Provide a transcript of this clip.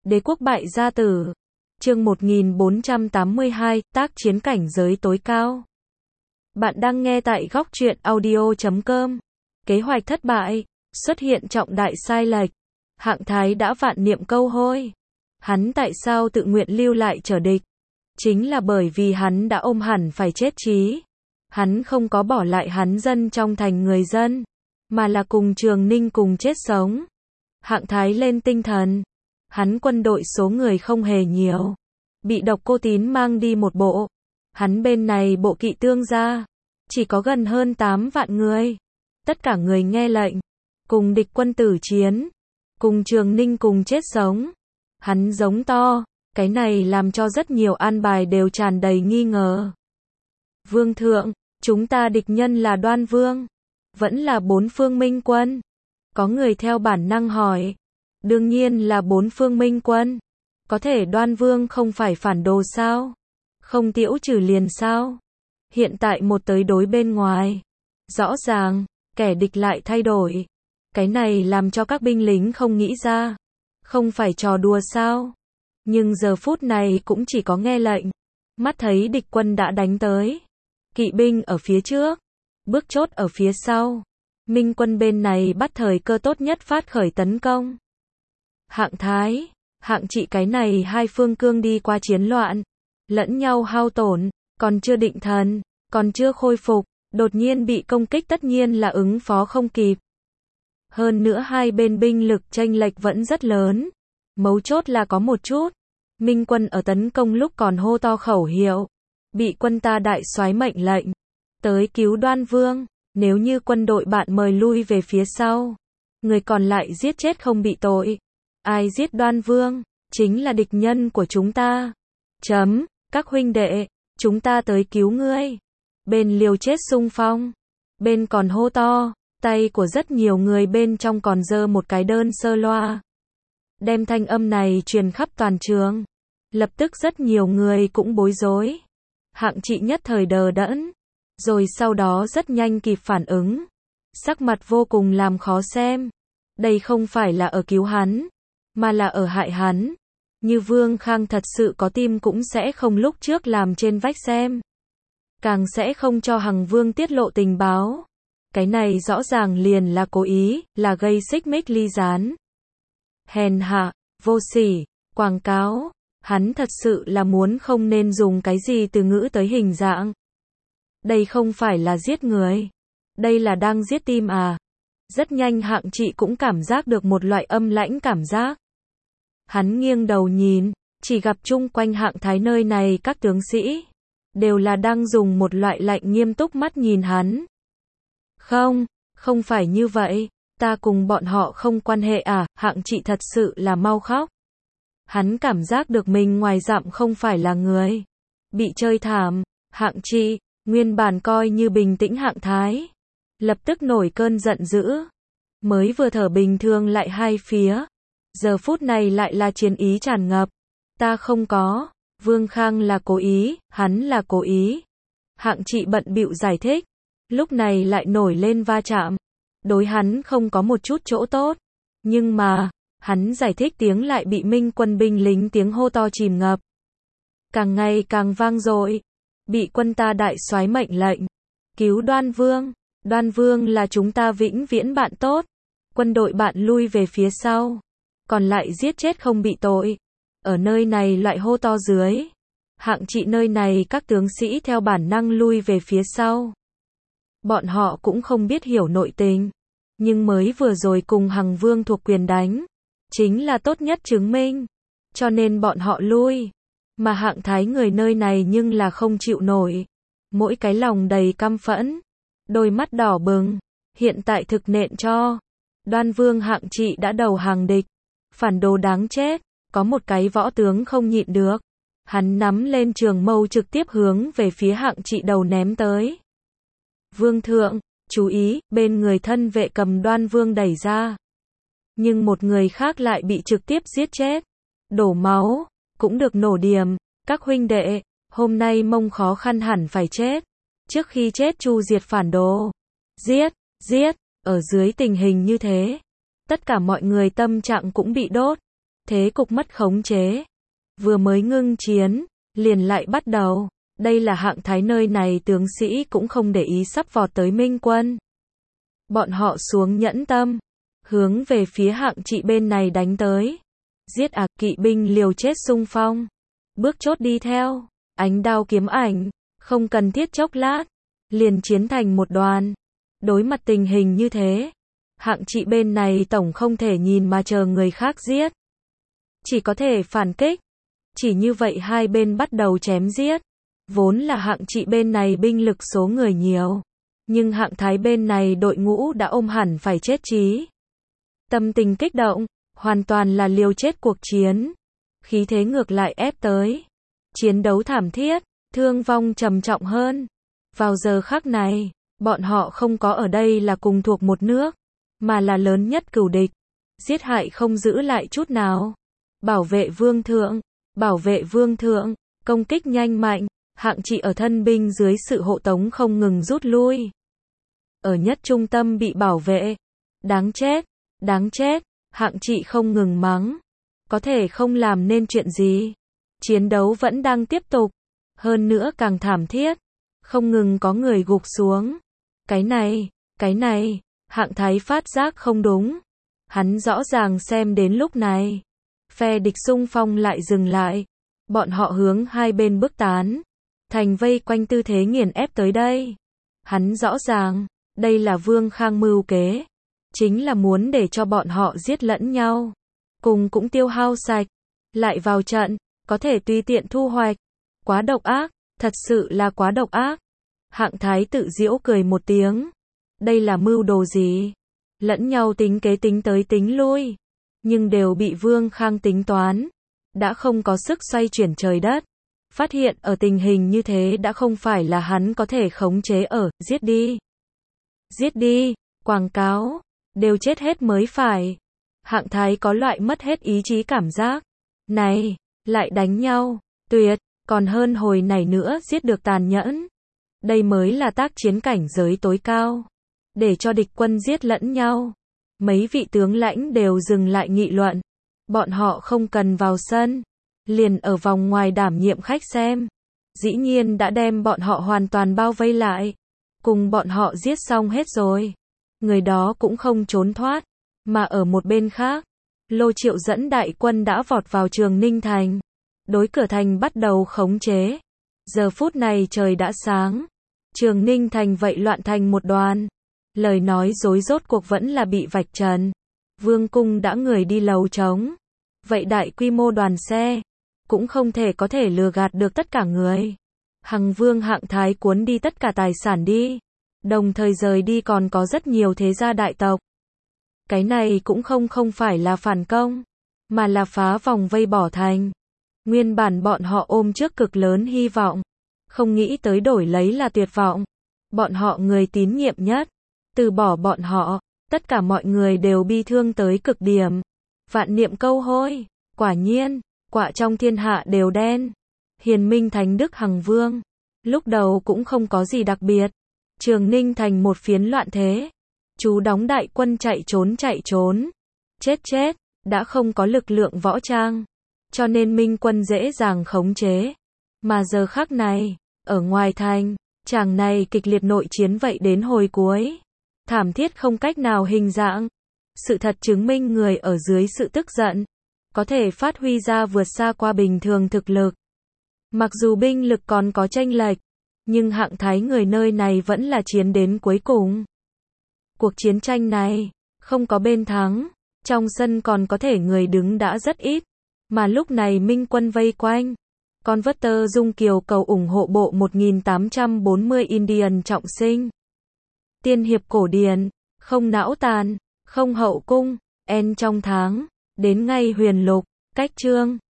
Đế quốc bại gia tử. Chương 1482, tác chiến cảnh giới tối cao. Bạn đang nghe tại góc truyện audio.com. Kế hoạch thất bại, xuất hiện trọng đại sai lệch. Hạng Thái đã vạn niệm câu hôi. Hắn tại sao tự nguyện lưu lại chờ địch? Chính là bởi vì hắn đã ôm hẳn phải chết chí. Hắn không có bỏ lại hắn dân trong thành người dân, mà là cùng Trường Ninh cùng chết sống. Hạng Thái lên tinh thần. Hắn quân đội số người không hề nhiều. Bị Độc Cô Tín mang đi một bộ. Hắn bên này bộ kỵ tương gia. Chỉ có gần hơn 8 vạn người. Tất cả người nghe lệnh. Cùng địch quân tử chiến. Cùng Trường Ninh cùng chết sống. Hắn giống to. Cái này làm cho rất nhiều an bài đều tràn đầy nghi ngờ. Vương thượng, chúng ta địch nhân là Đoan Vương. Vẫn là bốn phương minh quân. Có người theo bản năng hỏi. Đương nhiên là bốn phương minh quân. Có thể Đoan Vương không phải phản đồ sao? Không tiễu trừ liền sao? Hiện tại một tới đối bên ngoài. Rõ ràng, kẻ địch lại thay đổi. Cái này làm cho các binh lính không nghĩ ra. Không phải trò đùa sao? Nhưng giờ phút này cũng chỉ có nghe lệnh. Mắt thấy địch quân đã đánh tới. Kỵ binh ở phía trước. Bước chốt ở phía sau. Minh quân bên này bắt thời cơ tốt nhất phát khởi tấn công. Hạng Thái, Hạng Trị cái này hai phương cương đi qua chiến loạn. Lẫn nhau hao tổn, còn chưa định thần, còn chưa khôi phục. Đột nhiên bị công kích tất nhiên là ứng phó không kịp. Hơn nữa hai bên binh lực chênh lệch vẫn rất lớn. Mấu chốt là có một chút. Minh quân ở tấn công lúc còn hô to khẩu hiệu. Bị quân ta đại soái mệnh lệnh. Tới cứu Đoan Vương. Nếu như quân đội bạn mời lui về phía sau. Người còn lại giết chết không bị tội. Ai giết Đoan Vương? Chính là địch nhân của chúng ta. Các huynh đệ. Chúng ta tới cứu ngươi. Bên liều chết xung phong. Bên còn hô to. Tay của rất nhiều người bên trong còn giơ một cái đơn sơ loa. Đem thanh âm này truyền khắp toàn trường. Lập tức rất nhiều người cũng bối rối. Hạng Trị nhất thời đờ đẫn. Rồi sau đó rất nhanh kịp phản ứng. Sắc mặt vô cùng làm khó xem. Đây không phải là ở cứu hắn, mà là ở hại hắn. Như Vương Khang thật sự có tim cũng sẽ không lúc trước làm trên vách xem. Càng sẽ không cho Hằng Vương tiết lộ tình báo. Cái này rõ ràng liền là cố ý, là gây xích mích ly gián. Hèn hạ, vô sỉ, quảng cáo. Hắn thật sự là muốn không nên dùng cái gì từ ngữ tới hình dạng. Đây không phải là giết người. Đây là đang giết tim à. Rất nhanh Hạng Trị cũng cảm giác được một loại âm lãnh cảm giác. Hắn nghiêng đầu nhìn, chỉ gặp chung quanh Hạng Thái nơi này các tướng sĩ. Đều là đang dùng một loại lạnh nghiêm túc mắt nhìn hắn. Không phải như vậy. Ta cùng bọn họ không quan hệ à. Hạng Trị thật sự là mau khóc. Hắn cảm giác được mình ngoài dặm không phải là người. Bị chơi thảm. Hạng Trị, nguyên bản coi như bình tĩnh Hạng Thái. Lập tức nổi cơn giận dữ. Mới vừa thở bình thường lại hai phía. Giờ phút này lại là chiến ý tràn ngập. Ta không có. Vương Khang là cố ý, hắn là cố ý. Hạng Trị bận bịu giải thích. Lúc này lại nổi lên va chạm. Đối hắn không có một chút chỗ tốt. Nhưng mà, hắn giải thích tiếng lại bị Minh quân binh lính tiếng hô to chìm ngập. Càng ngày càng vang dội. Bị quân ta đại soái mệnh lệnh. Cứu Đoan Vương. Đoan Vương là chúng ta vĩnh viễn bạn tốt. Quân đội bạn lui về phía sau. Còn lại giết chết không bị tội. Ở nơi này loại hô to dưới. Hạng Trị nơi này các tướng sĩ theo bản năng lui về phía sau. Bọn họ cũng không biết hiểu nội tình. Nhưng mới vừa rồi cùng Hằng Vương thuộc quyền đánh. Chính là tốt nhất chứng minh. Cho nên bọn họ lui. Mà Hạng Thái người nơi này nhưng là không chịu nổi. Mỗi cái lòng đầy căm phẫn. Đôi mắt đỏ bừng. Hiện tại thực nện cho. Đoan Vương Hạng Trị đã đầu hàng địch. Phản đồ đáng chết. Có một cái võ tướng không nhịn được. Hắn nắm lên trường mâu trực tiếp hướng về phía Hạng Trị đầu ném tới. Vương thượng, chú ý, bên người thân vệ cầm Đoan Vương đẩy ra. Nhưng một người khác lại bị trực tiếp giết chết. Đổ máu, cũng được nổ điểm. Các huynh đệ, hôm nay mông khó khăn hẳn phải chết. Trước khi chết chu diệt phản đồ. Giết, ở dưới tình hình như thế. Tất cả mọi người tâm trạng cũng bị đốt. thế cục mất khống chế. Vừa mới ngưng chiến, liền lại bắt đầu. Đây là Hạng Thái nơi này tướng sĩ cũng không để ý sắp vọt tới Minh quân. Bọn họ xuống nhẫn tâm, hướng về phía Hạng Trị bên này đánh tới. Giết kỵ binh liều chết xung phong. Bước chốt đi theo, ánh đao kiếm ảnh, không cần thiết chốc lát, liền chiến thành một đoàn. Đối mặt tình hình như thế, Hạng Trị bên này tổng không thể nhìn mà chờ người khác giết. Chỉ có thể phản kích. Chỉ như vậy hai bên bắt đầu chém giết. Vốn là Hạng Trị bên này binh lực số người nhiều. Nhưng Hạng Thái bên này đội ngũ đã ôm hẳn phải chết chí. Tâm tình kích động, hoàn toàn là liều chết cuộc chiến. Khí thế ngược lại ép tới. Chiến đấu thảm thiết, thương vong trầm trọng hơn. Vào giờ khắc này, bọn họ không có ở đây là cùng thuộc một nước, mà là lớn nhất cừu địch. Giết hại không giữ lại chút nào. Bảo vệ vương thượng, công kích nhanh mạnh. Hạng Trị ở thân binh dưới sự hộ tống không ngừng rút lui. Ở nhất trung tâm bị bảo vệ. Đáng chết, Hạng Trị không ngừng mắng. Có thể không làm nên chuyện gì. Chiến đấu vẫn đang tiếp tục. Hơn nữa càng thảm thiết. Không ngừng có người gục xuống. Cái này, Hạng Thái phát giác không đúng. Hắn rõ ràng xem đến lúc này. Phe địch xung phong lại dừng lại. Bọn họ hướng hai bên bước tán. Thành vây quanh tư thế nghiền ép tới đây. Hắn rõ ràng, đây là Vương Khang mưu kế. Chính là muốn để cho bọn họ giết lẫn nhau. Cùng cũng tiêu hao sạch. Lại vào trận, có thể tùy tiện thu hoạch. Quá độc ác, thật sự là quá độc ác. Hạng Thái tự giễu cười một tiếng. Đây là mưu đồ gì? Lẫn nhau tính kế tính tới tính lui. Nhưng đều bị Vương Khang tính toán. Đã không có sức xoay chuyển trời đất. Phát hiện ở tình hình như thế đã không phải là hắn có thể khống chế giết đi, quảng cáo, đều chết hết mới phải. Hạng Thái có loại mất hết ý chí cảm giác. Này, lại đánh nhau, tuyệt, còn hơn hồi này nữa giết được tàn nhẫn. Đây mới là tác chiến cảnh giới tối cao. Để cho địch quân giết lẫn nhau. Mấy vị tướng lãnh đều dừng lại nghị luận. Bọn họ không cần vào sân. Liền ở vòng ngoài đảm nhiệm khách xem. Dĩ nhiên đã đem bọn họ hoàn toàn bao vây lại. Cùng bọn họ giết xong hết rồi. Người đó cũng không trốn thoát. Mà ở một bên khác, Lô Triệu dẫn đại quân đã vọt vào Trường Ninh Thành. Đối cửa thành bắt đầu khống chế. Giờ phút này trời đã sáng. Trường Ninh Thành vậy loạn thành một đoàn. Lời nói dối rốt cuộc vẫn là bị vạch trần. Vương cung đã người đi lầu trống. Vậy đại quy mô đoàn xe. Cũng không thể có thể lừa gạt được tất cả người. Hằng Vương Hạng Thái cuốn đi tất cả tài sản đi. Đồng thời rời đi còn có rất nhiều thế gia đại tộc. Cái này cũng không phải là phản công. Mà là phá vòng vây bỏ thành. Nguyên bản bọn họ ôm trước cực lớn hy vọng. Không nghĩ tới đổi lấy là tuyệt vọng. Bọn họ người tín nhiệm nhất. Từ bỏ bọn họ. Tất cả mọi người đều bi thương tới cực điểm. Vạn niệm câu hôi. Quả nhiên. Quả trong thiên hạ đều đen. Hiền minh thánh đức Hằng Vương. Lúc đầu cũng không có gì đặc biệt. Trường Ninh thành một phiến loạn thế. Chú đóng đại quân chạy trốn. Chết, đã không có lực lượng võ trang. Cho nên minh quân dễ dàng khống chế. Mà giờ khắc này, ở ngoài thành, chàng này kịch liệt nội chiến vậy đến hồi cuối. Thảm thiết không cách nào hình dạng. Sự thật chứng minh người ở dưới sự tức giận. Có thể phát huy ra vượt xa qua bình thường thực lực. Mặc dù binh lực còn có chênh lệch, nhưng Hạng Thái người nơi này vẫn là chiến đến cuối cùng. Cuộc chiến tranh này, không có bên thắng, trong sân còn có thể người đứng đã rất ít, mà lúc này minh quân vây quanh. Converter Dung Kiều cầu ủng hộ bộ 1840 Indian trọng sinh. Tiên hiệp cổ điển, không não tàn, không hậu cung, en trong tháng, đến ngay huyền lục, cách chương.